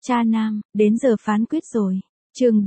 Cha nam, đến giờ phán quyết rồi. Chương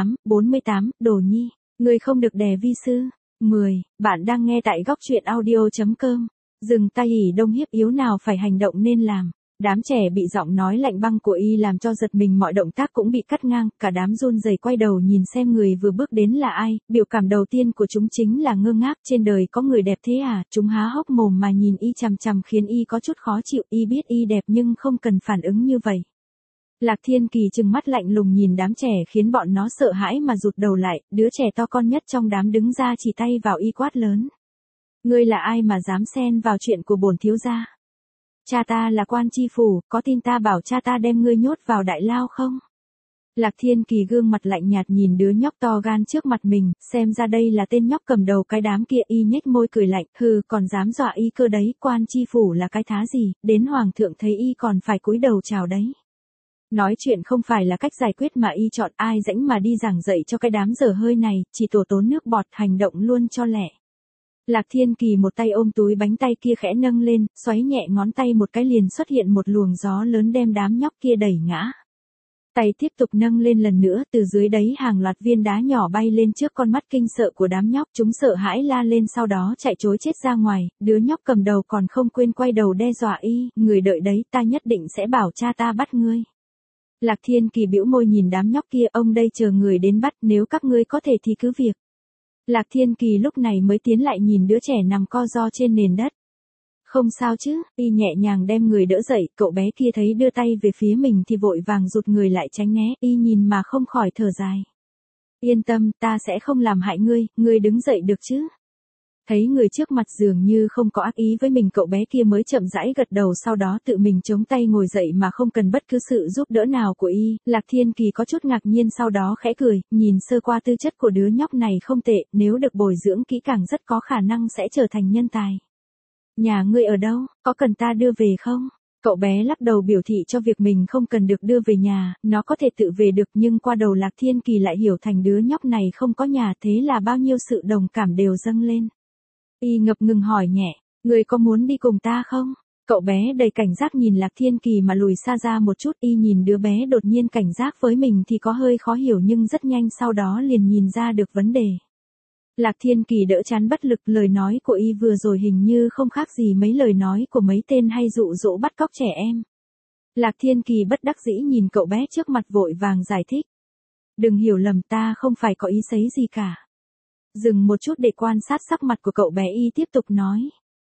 48, Đồ Nhi, người không được đè vi sư. 10. Bạn đang nghe tại góc truyện audio.com. Dừng tay ỉ đông hiếp yếu nào phải hành động nên làm. Đám trẻ bị giọng nói lạnh băng của y làm cho giật mình, mọi động tác cũng bị cắt ngang, cả đám run rẩy quay đầu nhìn xem người vừa bước đến là ai. Biểu cảm đầu tiên của chúng chính là ngơ ngác, trên đời có người đẹp thế à? Chúng há hốc mồm mà nhìn y chằm chằm khiến y có chút khó chịu. Y biết y đẹp nhưng không cần phản ứng như vậy. Lạc Thiên Kỳ trừng mắt lạnh lùng nhìn đám trẻ khiến bọn nó sợ hãi mà rụt đầu lại, đứa trẻ to con nhất trong đám đứng ra chỉ tay vào y quát lớn. Ngươi là ai mà dám xen vào chuyện của bổn thiếu gia? Cha ta là quan tri phủ, có tin ta bảo cha ta đem ngươi nhốt vào đại lao không? Lạc Thiên Kỳ gương mặt lạnh nhạt nhìn đứa nhóc to gan trước mặt mình, xem ra đây là tên nhóc cầm đầu cái đám kia. Y nhếch môi cười lạnh, hừ, còn dám dọa y cơ đấy, quan tri phủ là cái thá gì, đến hoàng thượng thấy y còn phải cúi đầu chào đấy. Nói chuyện không phải là cách giải quyết mà y chọn, ai rãnh mà đi giảng dạy cho cái đám dở hơi này, chỉ tổ tốn nước bọt, hành động luôn cho lẹ. Lạc Thiên Kỳ một tay ôm túi bánh, tay kia khẽ nâng lên, xoáy nhẹ ngón tay một cái liền xuất hiện một luồng gió lớn đem đám nhóc kia đẩy ngã. Tay tiếp tục nâng lên lần nữa, từ dưới đấy hàng loạt viên đá nhỏ bay lên trước con mắt kinh sợ của đám nhóc, chúng sợ hãi la lên sau đó chạy trối chết ra ngoài. Đứa nhóc cầm đầu còn không quên quay đầu đe dọa y, người đợi đấy, ta nhất định sẽ bảo cha ta bắt ngươi. Lạc Thiên Kỳ bĩu môi nhìn đám nhóc kia, ông đây chờ người đến bắt, nếu các ngươi có thể thì cứ việc. Lạc Thiên Kỳ lúc này mới tiến lại nhìn đứa trẻ nằm co ro trên nền đất. Không sao chứ, y nhẹ nhàng đem người đỡ dậy, cậu bé kia thấy đưa tay về phía mình thì vội vàng rụt người lại tránh né, y nhìn mà không khỏi thở dài. Yên tâm, ta sẽ không làm hại ngươi đứng dậy được chứ? Thấy người trước mặt dường như không có ác ý với mình, cậu bé kia mới chậm rãi gật đầu, sau đó tự mình chống tay ngồi dậy mà không cần bất cứ sự giúp đỡ nào của y. Lạc Thiên Kỳ có chút ngạc nhiên, sau đó khẽ cười, nhìn sơ qua tư chất của đứa nhóc này không tệ, nếu được bồi dưỡng kỹ càng rất có khả năng sẽ trở thành nhân tài. Nhà ngươi ở đâu, có cần ta đưa về không? Cậu bé lắc đầu biểu thị cho việc mình không cần được đưa về nhà, nó có thể tự về được, nhưng qua đầu Lạc Thiên Kỳ lại hiểu thành đứa nhóc này không có nhà, thế là bao nhiêu sự đồng cảm đều dâng lên. Y ngập ngừng hỏi nhẹ, người có muốn đi cùng ta không? Cậu bé đầy cảnh giác nhìn Lạc Thiên Kỳ mà lùi xa ra một chút. Y nhìn đứa bé đột nhiên cảnh giác với mình thì có hơi khó hiểu, nhưng rất nhanh sau đó liền nhìn ra được vấn đề. Lạc Thiên Kỳ đỡ chán bất lực, lời nói của y vừa rồi hình như không khác gì mấy lời nói của mấy tên hay dụ dỗ bắt cóc trẻ em. Lạc Thiên Kỳ bất đắc dĩ nhìn cậu bé trước mặt, vội vàng giải thích. Đừng hiểu lầm, ta không phải có ý xấu gì cả. Dừng một chút để quan sát sắc mặt của cậu bé, y tiếp tục nói.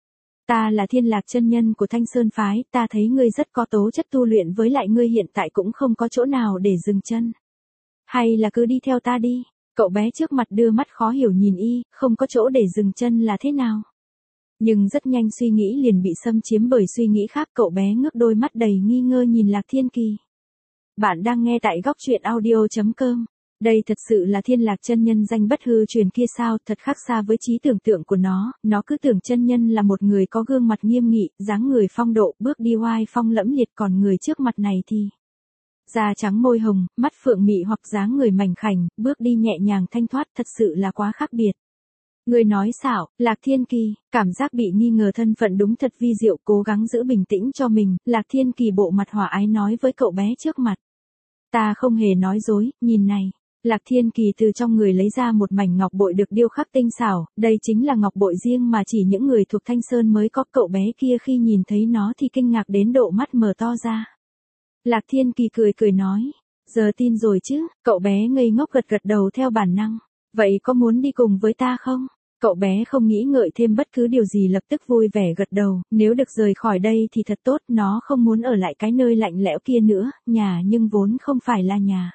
Ta là Thiên Lạc chân nhân của Thanh Sơn Phái, ta thấy ngươi rất có tố chất tu luyện, với lại ngươi hiện tại cũng không có chỗ nào để dừng chân. Hay là cứ đi theo ta đi? Cậu bé trước mặt đưa mắt khó hiểu nhìn y, không có chỗ để dừng chân là thế nào? Nhưng rất nhanh suy nghĩ liền bị xâm chiếm bởi suy nghĩ khác, cậu bé ngước đôi mắt đầy nghi ngơ nhìn Lạc Thiên Kỳ. Bạn đang nghe tại góc truyện audio.com. Đây thật sự là Thiên Lạc chân nhân danh bất hư truyền kia sao? Thật khác xa với trí tưởng tượng của nó cứ tưởng chân nhân là một người có gương mặt nghiêm nghị, dáng người phong độ, bước đi oai phong lẫm liệt, còn người trước mặt này thì da trắng môi hồng, mắt phượng mị hoặc dáng người mảnh khảnh, bước đi nhẹ nhàng thanh thoát, thật sự là quá khác biệt. Người nói xảo, Lạc Thiên Kỳ, cảm giác bị nghi ngờ thân phận đúng thật vi diệu, cố gắng giữ bình tĩnh cho mình, Lạc Thiên Kỳ bộ mặt hòa ái nói với cậu bé trước mặt. Ta không hề nói dối, nhìn này. Lạc Thiên Kỳ từ trong người lấy ra một mảnh ngọc bội được điêu khắc tinh xảo, đây chính là ngọc bội riêng mà chỉ những người thuộc Thanh Sơn mới có. Cậu bé kia khi nhìn thấy nó thì kinh ngạc đến độ mắt mở to ra. Lạc Thiên Kỳ cười nói, giờ tin rồi chứ? Cậu bé ngây ngốc gật đầu theo bản năng. Vậy có muốn đi cùng với ta không? Cậu bé không nghĩ ngợi thêm bất cứ điều gì, lập tức vui vẻ gật đầu, nếu được rời khỏi đây thì thật tốt, nó không muốn ở lại cái nơi lạnh lẽo kia nữa, nhà nhưng vốn không phải là nhà.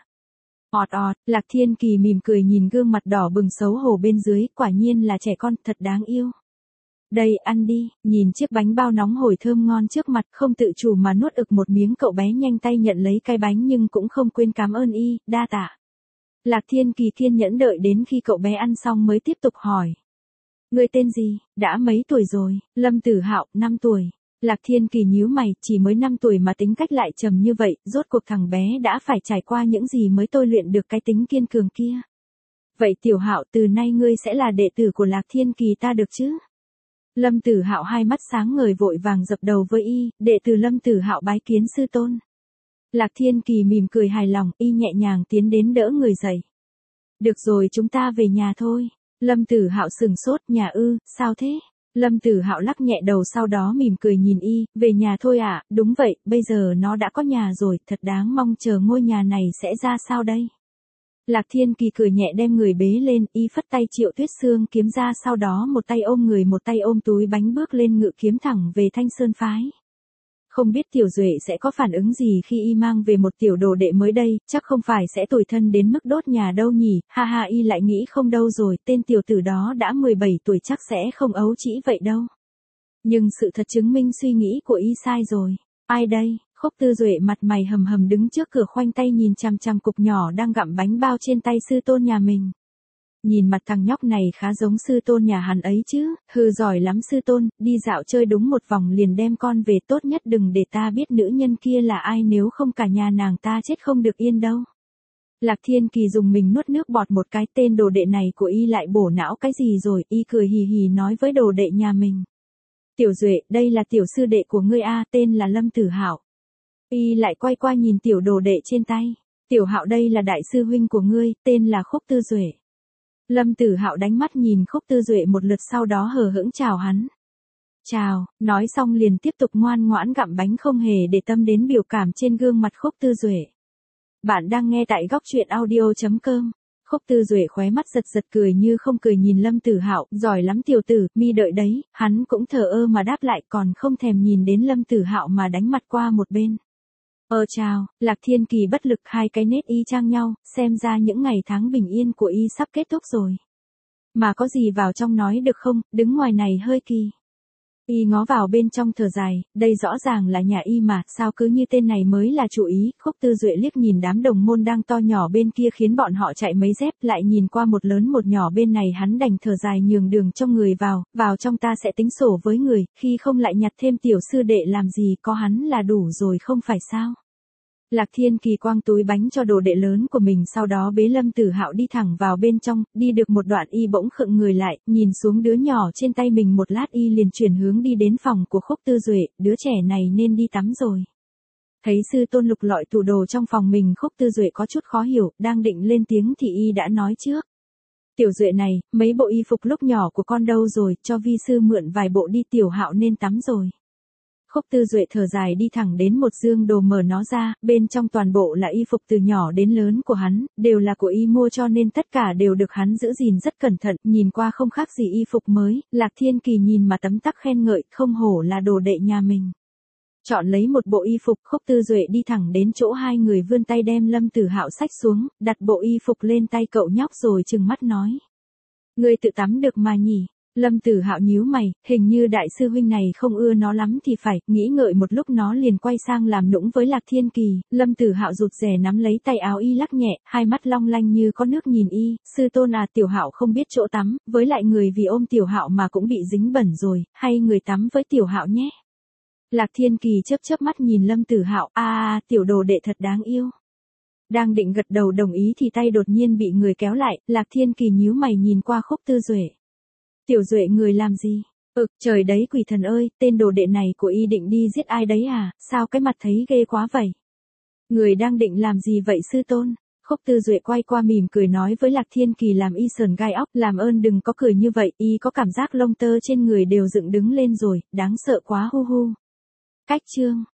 Lạc Thiên Kỳ mỉm cười nhìn gương mặt đỏ bừng xấu hổ bên dưới, quả nhiên là trẻ con, thật đáng yêu. Đây, ăn đi, nhìn chiếc bánh bao nóng hổi thơm ngon trước mặt, không tự chủ mà nuốt ực một miếng, cậu bé nhanh tay nhận lấy cái bánh nhưng cũng không quên cảm ơn y, đa tạ. Lạc Thiên Kỳ kiên nhẫn đợi đến khi cậu bé ăn xong mới tiếp tục hỏi. Ngươi tên gì, đã mấy tuổi rồi? Lâm Tử Hạo, 5 tuổi. Lạc Thiên Kỳ nhíu mày, chỉ mới 5 tuổi mà tính cách lại trầm như vậy, rốt cuộc thằng bé đã phải trải qua những gì mới tôi luyện được cái tính kiên cường kia. Vậy Tiểu Hạo, từ nay ngươi sẽ là đệ tử của Lạc Thiên Kỳ ta được chứ? Lâm Tử Hạo hai mắt sáng ngời vội vàng dập đầu với y, đệ tử Lâm Tử Hạo bái kiến sư tôn. Lạc Thiên Kỳ mỉm cười hài lòng, y nhẹ nhàng tiến đến đỡ người dậy. Được rồi, chúng ta về nhà thôi. Lâm Tử Hạo sừng sốt, nhà ư, sao thế? Lâm Tử Hạo lắc nhẹ đầu, sau đó mỉm cười nhìn y, về nhà thôi ạ, đúng vậy, bây giờ nó đã có nhà rồi, thật đáng mong chờ ngôi nhà này sẽ ra sao đây. Lạc Thiên Kỳ cười nhẹ đem người bế lên, y phất tay Triệu Tuyết Sương kiếm ra, sau đó một tay ôm người một tay ôm túi bánh bước lên ngự kiếm thẳng về Thanh Sơn phái. Không biết Tiểu Duệ sẽ có phản ứng gì khi y mang về một tiểu đồ đệ mới đây, chắc không phải sẽ tủi thân đến mức đốt nhà đâu nhỉ, ha ha, y lại nghĩ không đâu rồi, tên tiểu tử đó đã 17 tuổi chắc sẽ không ấu trĩ vậy đâu. Nhưng sự thật chứng minh suy nghĩ của y sai rồi. Ai đây? Khúc Tư Duệ mặt mày hầm hầm đứng trước cửa khoanh tay nhìn chằm chằm cục nhỏ đang gặm bánh bao trên tay sư tôn nhà mình. Nhìn mặt thằng nhóc này khá giống sư tôn nhà hắn ấy chứ, hừ, giỏi lắm sư tôn, đi dạo chơi đúng một vòng liền đem con về, tốt nhất đừng để ta biết nữ nhân kia là ai, nếu không cả nhà nàng ta chết không được yên đâu. Lạc Thiên Kỳ dùng mình nuốt nước bọt một cái, tên đồ đệ này của y lại bổ não cái gì rồi, y cười hì hì nói với đồ đệ nhà mình. Tiểu Duệ, đây là tiểu sư đệ của ngươi a, tên là Lâm Tử Hạo. Y lại quay qua nhìn tiểu đồ đệ trên tay. Tiểu Hạo, đây là đại sư huynh của ngươi, tên là Khúc Tư Duệ. Lâm Tử Hạo đánh mắt nhìn Khúc Tư Duệ một lượt, sau đó hờ hững chào hắn. Chào, nói xong liền tiếp tục ngoan ngoãn gặm bánh, không hề để tâm đến biểu cảm trên gương mặt Khúc Tư Duệ. Bạn đang nghe tại góc truyện audio.com. Khúc Tư Duệ khóe mắt giật giật, cười như không cười nhìn Lâm Tử Hạo, giỏi lắm tiểu tử, mi đợi đấy, hắn cũng thờ ơ mà đáp lại, còn không thèm nhìn đến Lâm Tử Hạo mà đánh mặt qua một bên. Chào, Lạc Thiên Kỳ bất lực, hai cái nét y chang nhau, xem ra những ngày tháng bình yên của y sắp kết thúc rồi. Mà có gì vào trong nói được không, đứng ngoài này hơi kỳ. Y ngó vào bên trong thở dài, đây rõ ràng là nhà y mà, sao cứ như tên này mới là chủ ý. Khúc Tư Duệ liếc nhìn đám đồng môn đang to nhỏ bên kia khiến bọn họ chạy mấy dép, lại nhìn qua một lớn một nhỏ bên này, hắn đành thở dài nhường đường cho người vào trong ta sẽ tính sổ với người, khi không lại nhặt thêm tiểu sư đệ làm gì, có hắn là đủ rồi không phải sao. Lạc Thiên Kỳ quăng túi bánh cho đồ đệ lớn của mình, sau đó bế Lâm Tử Hạo đi thẳng vào bên trong, đi được một đoạn y bỗng khựng người lại, nhìn xuống đứa nhỏ trên tay mình một lát, y liền chuyển hướng đi đến phòng của Khúc Tư Duệ, đứa trẻ này nên đi tắm rồi. Thấy sư tôn lục lọi tủ đồ trong phòng mình, Khúc Tư Duệ có chút khó hiểu, đang định lên tiếng thì y đã nói trước. Tiểu Duệ này, mấy bộ y phục lúc nhỏ của con đâu rồi, cho vi sư mượn vài bộ đi, Tiểu Hạo nên tắm rồi. Khúc Tư Duệ thở dài đi thẳng đến một dương đồ, mở nó ra, bên trong toàn bộ là y phục từ nhỏ đến lớn của hắn, đều là của y mua cho nên tất cả đều được hắn giữ gìn rất cẩn thận, nhìn qua không khác gì y phục mới. Lạc Thiên Kỳ nhìn mà tấm tắc khen ngợi, không hổ là đồ đệ nhà mình. Chọn lấy một bộ y phục, Khúc Tư Duệ đi thẳng đến chỗ hai người, vươn tay đem Lâm Tử Hạo xách xuống, đặt bộ y phục lên tay cậu nhóc rồi trừng mắt nói. Ngươi tự tắm được mà nhỉ? Lâm Tử Hạo nhíu mày, hình như đại sư huynh này không ưa nó lắm thì phải, nghĩ ngợi một lúc nó liền quay sang làm nũng với Lạc Thiên Kỳ. Lâm Tử Hạo rụt rè nắm lấy tay áo y lắc nhẹ, hai mắt long lanh như có nước nhìn y, sư tôn à, Tiểu Hạo không biết chỗ tắm, với lại người vì ôm Tiểu Hạo mà cũng bị dính bẩn rồi, hay người tắm với Tiểu Hạo nhé. Lạc Thiên Kỳ chớp chớp mắt nhìn Lâm Tử Hạo, tiểu đồ đệ thật đáng yêu. Đang định gật đầu đồng ý thì tay đột nhiên bị người kéo lại, Lạc Thiên Kỳ nhíu mày nhìn qua Khúc Tư Duệ. Tiểu Duệ, người làm gì? Trời đấy quỷ thần ơi, tên đồ đệ này của y định đi giết ai đấy à, sao cái mặt thấy ghê quá vậy? Người đang định làm gì vậy sư tôn? Khúc Tư Duệ quay qua mỉm cười nói với Lạc Thiên Kỳ làm y sờn gai óc, làm ơn đừng có cười như vậy, y có cảm giác lông tơ trên người đều dựng đứng lên rồi, đáng sợ quá hu hu. Cách chương